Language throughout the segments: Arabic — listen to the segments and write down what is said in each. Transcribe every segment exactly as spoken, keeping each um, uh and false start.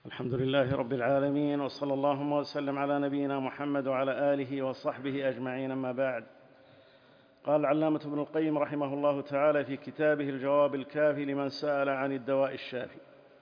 الحمد لله رب العالمين، وصلى اللهم وسلم على نبينا محمد وعلى آله وصحبه أجمعين، أما بعد. قال العلامة ابن القيم رحمه الله تعالى في كتابه الجواب الكافي لمن سأل عن الدواء الشافي: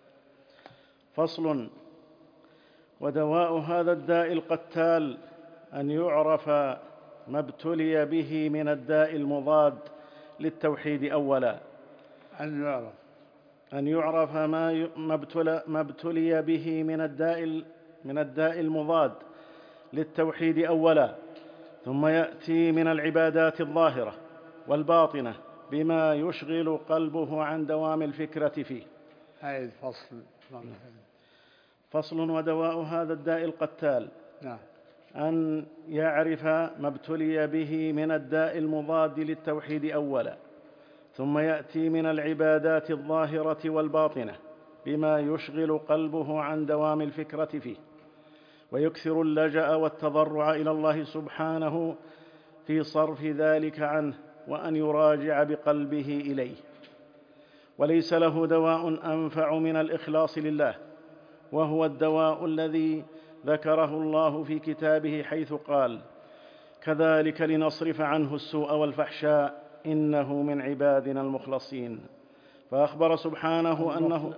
فصل: ودواء هذا الداء القتال أن يعرف ما ابتلي به من الداء المضاد للتوحيد أولا أن يعرف أن يعرف ما ما ابتلي به من الداء من الداء المضاد للتوحيد أولا، ثم يأتي من العبادات الظاهرة والباطنة بما يشغل قلبه عن دوام الفكرة فيه. هذا فصل فصل: ودواء هذا الداء القتال نعم. أن يعرف ما ابتلي به من الداء المضاد للتوحيد أولا، ثم يأتي من العبادات الظاهرة والباطنة بما يشغل قلبه عن دوام الفكرة فيه، ويكثر اللجأ والتضرع إلى الله سبحانه في صرف ذلك عنه، وأن يراجع بقلبه إليه. وليس له دواء أنفع من الإخلاص لله، وهو الدواء الذي ذكره الله في كتابه حيث قال: كذلك لنصرف عنه السوء والفحشاء إنه من عبادنا المخلصين. فأخبر سبحانه أنه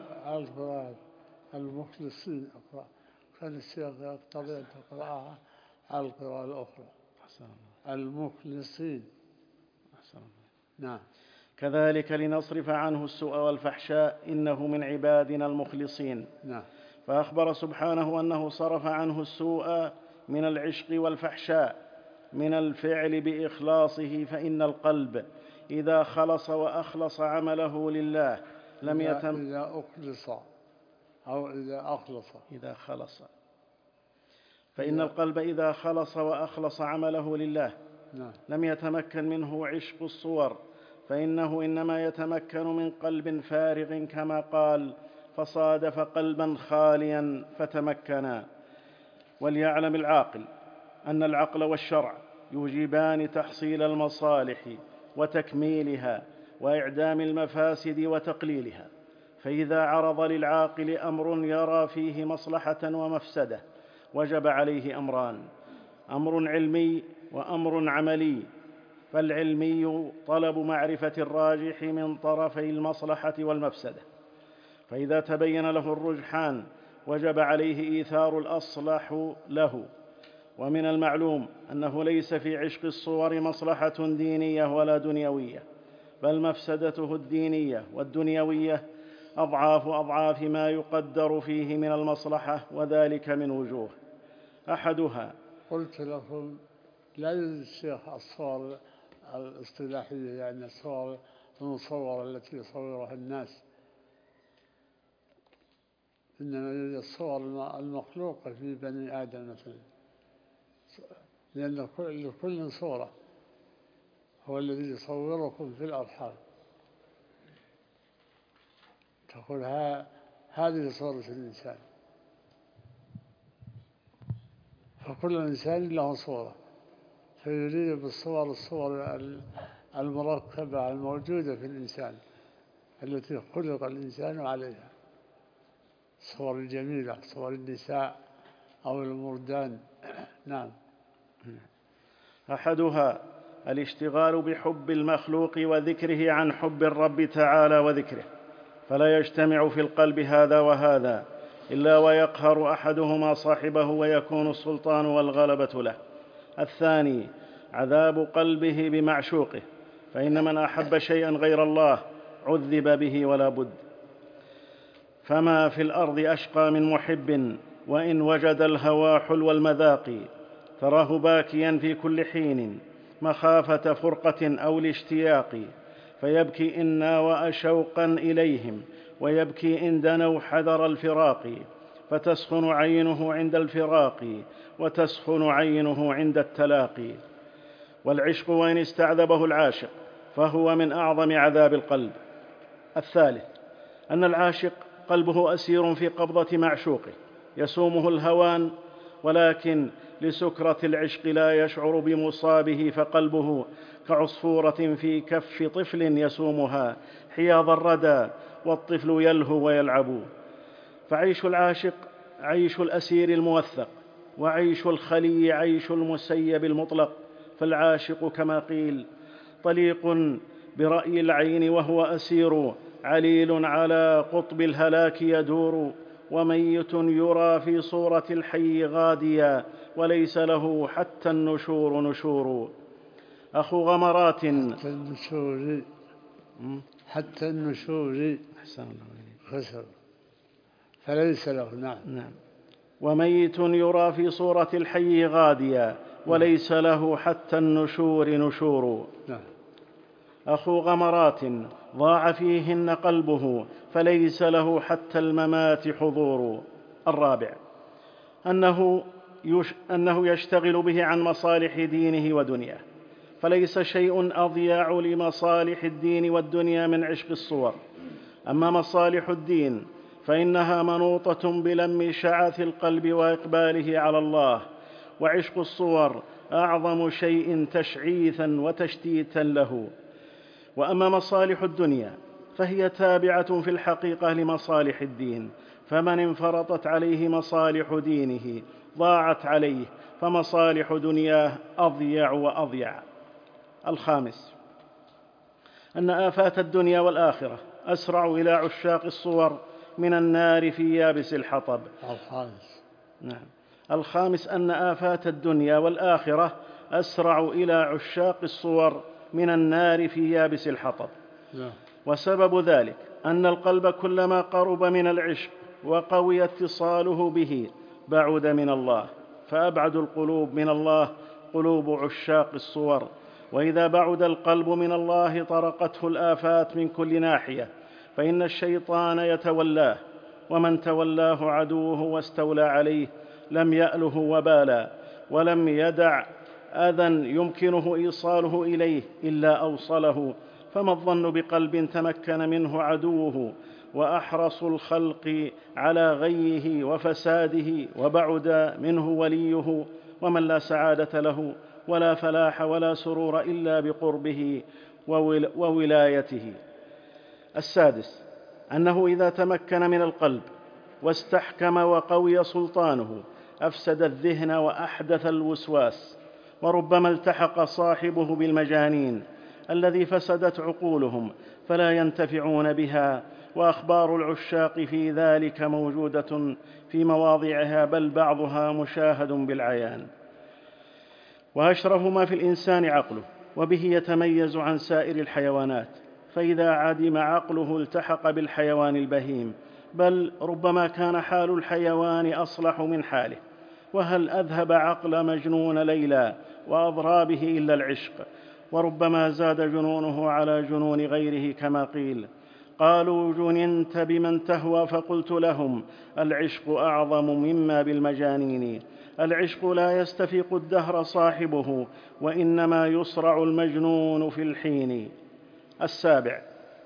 المخلصين. كان السياق يقتضي أن تقرأها على القراءة الأخرى. المخلصين. نعم. كذلك لنصرف عنه السوء والفحشاء إنه من عبادنا المخلصين. نعم. فأخبر سبحانه أنه صرف عنه السوء من العشق والفحشاء من الفعل بإخلاصه، فإن القلب إذا خلص وأخلص عمله لله لم يتم إذا أخلص أو إذا أخلص إذا خلص فإن القلب إذا خلص وأخلص عمله لله نعم. لم يتمكن منه عشق الصور، فإنه إنما يتمكن من قلب فارغ، كما قال: فصادف قلبا خاليا فتمكنا. وليعلم العاقل أن العقل والشرع يوجبان تحصيل المصالح وتكميلها وإعدام المفاسد وتقليلها، فإذا عرض للعاقل أمر يرى فيه مصلحة ومفسدة وجب عليه أمران: أمر علمي وأمر عملي. فالعلمي طلب معرفة الراجح من طرفي المصلحة والمفسدة، فإذا تبين له الرجحان وجب عليه إيثار الأصلح له. ومن المعلوم أنه ليس في عشق الصور مصلحة دينية ولا دنيوية، بل مفسدته الدينية والدنيوية أضعاف أضعاف ما يقدر فيه من المصلحة، وذلك من وجوه: أحدها قلت لكم لا يوجد الشيخ الصور الاصطلاحية، يعني الصور المصورة التي يصورها الناس، إنما يوجد الصور المخلوقة في بني آدم مثلا، لأن لكل صورة هو الذي يصوركم في الأرحام. تقول ها هذه صورة الإنسان، فكل إنسان له صورة، فيريد بالصور الصور المركبة الموجودة في الإنسان التي خلق الإنسان عليها، الصور الجميلة، صور النساء أو المردان. نعم. أحدها الاشتغال بحب المخلوق وذكره عن حب الرب تعالى وذكره، فلا يجتمع في القلب هذا وهذا إلا ويقهر أحدهما صاحبه ويكون السلطان والغلبة له. الثاني عذاب قلبه بمعشوقه، فإن من أحب شيئا غير الله عذب به ولا بد. فما في الأرض أشقى من محب وإن وجد الهوى حلو المذاق، تراه باكيا في كل حين مخافة فرقة أو الاشتياق، فيبكي إن ناوأ شوقا إليهم، ويبكي إن دنوا حذر الفراق، فتسخن عينه عند الفراق وتسخن عينه عند التلاقي. والعشق وإن استعذبه العاشق فهو من أعظم عذاب القلب. الثالث أن العاشق قلبه أسير في قبضة معشوقه، يسومه الهوان، ولكن لسكرة العشق لا يشعر بمصابه، فقلبه كعصفورة في كف طفل يسومها حياض الردى والطفل يلهو ويلعب. فعيش العاشق عيش الأسير الموثق، وعيش الخلي عيش المسيب المطلق. فالعاشق كما قيل طليق برأي العين وهو أسير، عليل على قطب الهلاك يدور، وميت يرى في صورة الحي غاديا، وليس له حتى النشور نشور. أخو غمرات حتى النشور حتى النشور أحسن الله إليك خسر فليس له. نعم نعم. وميت يرى في صورة الحي غاديا، وليس له حتى النشور نشور. نعم. أخو غمرات ضاع فيهن قلبه، فليس له حتى الممات حضور. الرابع أنه, يش أنه يشتغل به عن مصالح دينه ودنياه، فليس شيء أضيع لمصالح الدين والدنيا من عشق الصور. أما مصالح الدين فإنها منوطة بلم شعث القلب وإقباله على الله، وعشق الصور أعظم شيء تشعيثا وتشتيتا له. وأما مصالح الدنيا فهي تابعة في الحقيقة لمصالح الدين، فمن انفرطت عليه مصالح دينه ضاعت عليه، فمصالح دنياه أضيع وأضيع. الخامس أن آفات الدنيا والآخرة أسرع إلى عشاق الصور من النار في يابس الحطب. الخامس نعم. الخامس أن آفات الدنيا والآخرة أسرع إلى عشاق الصور من النار في يابس الحطب. نعم. وسبب ذلك أن القلب كلما قرب من العشق وقوي اتصاله به بعد من الله، فأبعد القلوب من الله قلوب عشاق الصور. وإذا بعد القلب من الله طرقته الآفات من كل ناحية، فإن الشيطان يتولاه، ومن تولاه عدوه واستولى عليه لم يأله وبالا، ولم يدع أذى يمكنه إيصاله إليه إلا أوصله. فما الظن بقلب تمكن منه عدوه وأحرص الخلق على غيه وفساده، وبعد منه وليه، ومن لا سعادة له ولا فلاح ولا سرور إلا بقربه وولايته. السادس أنه إذا تمكن من القلب واستحكم وقوي سلطانه أفسد الذهن وأحدث الوسواس، وربما التحق صاحبه بالمجانين الذي فسدت عقولهم فلا ينتفعون بها. وأخبار العشاق في ذلك موجودة في مواضعها، بل بعضها مشاهد بالعيان. وأشرف ما في الإنسان عقله، وبه يتميز عن سائر الحيوانات، فإذا عدم عقله التحق بالحيوان البهيم، بل ربما كان حال الحيوان أصلح من حاله. وهل أذهب عقل مجنون ليلى وأضرابه إلا العشق، وربما زاد جنونه على جنون غيره كما قيل. قالوا جننت بمن تهوى، فقلت لهم العشق أعظم مما بالمجانين. العشق لا يستفيق الدهر صاحبه، وإنما يصرع المجنون في الحين. السابع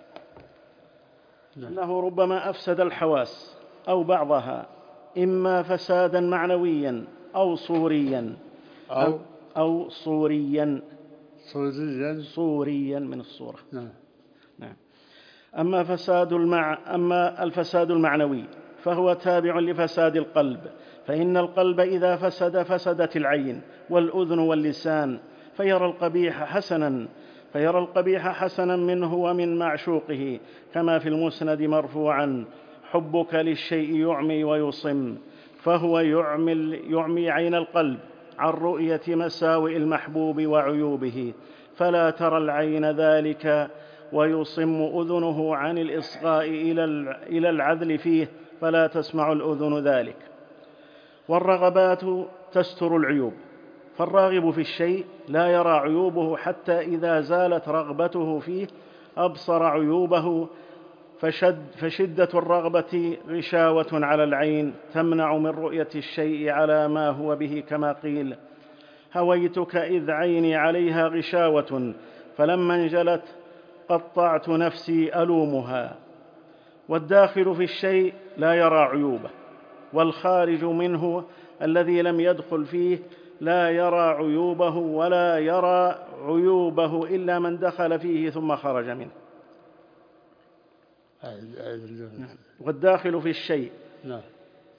أنه ربما أفسد الحواس أو بعضها، إما فسادا معنويا أو صوريا أو, أو صوريا صوريا صوريا من الصورة. نعم. نعم. أما, فساد المع... أما الفساد المعنوي فهو تابع لفساد القلب، فإن القلب إذا فسد فسدت العين والأذن واللسان، فيرى القبيح حسنا فيرى القبيح حسنا منه ومن معشوقه، كما في المسند مرفوعا: حبك للشيء يعمي ويصم، فهو يعمي, يعمي عين القلب عن رؤية مساوئ المحبوب وعيوبه، فلا ترى العين ذلك، ويصم أذنه عن الإصغاء إلى العذل فيه، فلا تسمع الأذن ذلك. والرغبات تستر العيوب، فالراغب في الشيء لا يرى عيوبه حتى إذا زالت رغبته فيه أبصر عيوبه. فشد فشدة الرغبة غشاوة على العين تمنع من رؤية الشيء على ما هو به، كما قيل: هويتك إذ عيني عليها غشاوة، فلما انجلت قطعت نفسي ألومها. والداخل في الشيء لا يرى عيوبه، والخارج منه الذي لم يدخل فيه لا يرى عيوبه، ولا يرى عيوبه إلا من دخل فيه ثم خرج منه. والداخل في الشيء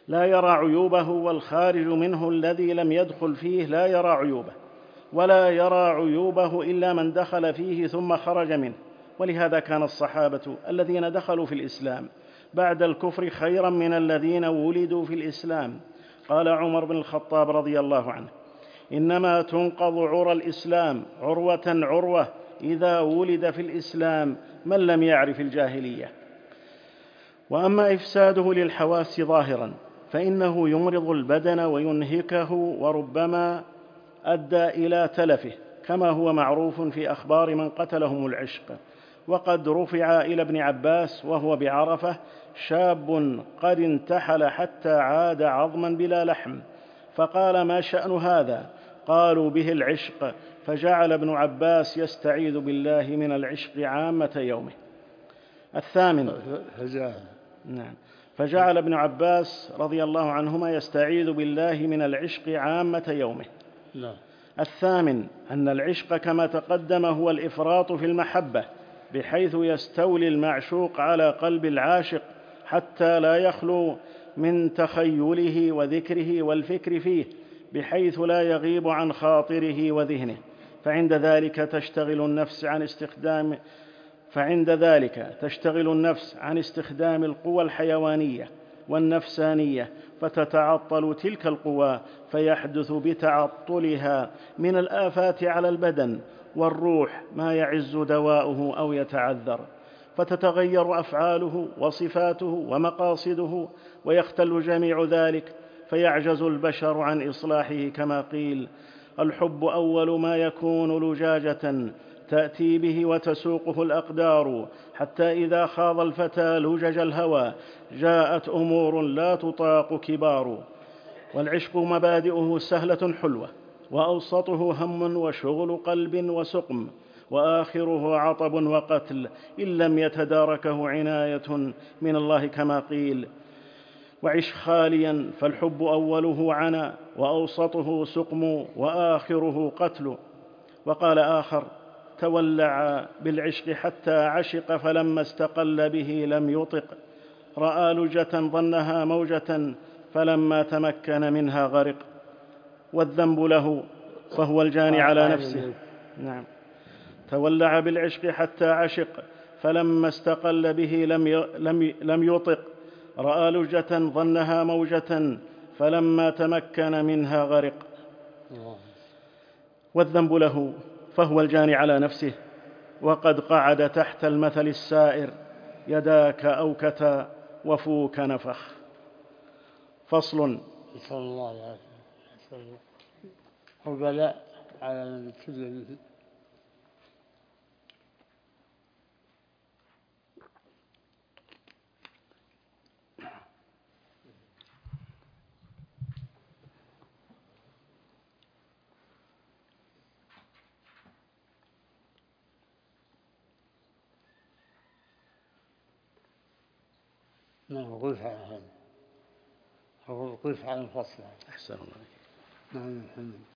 لا يرى عيوبه، والخارج منه الذي لم يدخل فيه لا يرى عيوبه، ولا يرى عيوبه إلا من دخل فيه ثم خرج منه. ولهذا كان الصحابة الذين دخلوا في الإسلام بعد الكفر خيرا من الذين ولدوا في الإسلام. قال عمر بن الخطاب رضي الله عنه: إنما تنقض عرى الإسلام عروة عروة إذا ولد في الإسلام من لم يعرف الجاهلية. وأما إفساده للحواس ظاهرا فإنه يمرض البدن وينهكه، وربما أدى إلى تلفه، كما هو معروف في أخبار من قتلهم العشق. وقد رفع إلى ابن عباس وهو بعرفة شاب قد انتحل حتى عاد عظما بلا لحم، فقال: ما شأن هذا؟ قالوا: به العشق. فجعل ابن عباس يستعيذ بالله من العشق عامة يومه. الثامن نعم فجعل ابن عباس رضي الله عنهما يستعيذ بالله من العشق عامة يومه. لا. الثامن أن العشق كما تقدم هو الإفراط في المحبة، بحيث يستولي المعشوق على قلب العاشق حتى لا يخلو من تخيله وذكره والفكر فيه، بحيث لا يغيب عن خاطره وذهنه. فعند ذلك تشتغل النفس عن استخدام فعند ذلك تشتغل النفس عن استخدام القوى الحيوانية والنفسانية، فتتعطل تلك القوى، فيحدث بتعطلها من الآفات على البدن والروح ما يعز دواؤه أو يتعذر، فتتغير أفعاله وصفاته ومقاصده، ويختل جميع ذلك، فيعجز البشر عن إصلاحه. كما قيل: الحب أول ما يكون لجاجة تأتي به وتسوقه الأقدار، حتى إذا خاض الفتى لجج الهوى جاءت أمور لا تطاق كبار. والعشق مبادئه سهلة حلوة، وأوسطه هم وشغل قلب وسقم، وآخره عطب وقتل إن لم يتداركه عناية من الله. كما قيل: وعش خاليا فالحب أوله عنا، وأوسطه سقم، وآخره قتل. وقال آخر: تولع بالعشق حتى عشق، فلما استقل به لم يطق، رأى لجة ظنها موجة، فلما تمكن منها غرق. والذنب له فهو الجاني على نفسه. نعم تولع بالعشق حتى عشق، فلما استقل به لم لم لم يطق، رأى لجة ظنها موجة، فلما تمكن منها غرق. والذنب له فهو الجاني على نفسه، وقد قعد تحت المثل السائر: يداك أوكتا وفوك نفخ. فصل. صلى الله عليه وسلم. هو بلاء على كل نعم. وقف على هذا، وقف على الفصل. أحسن الله. نعم.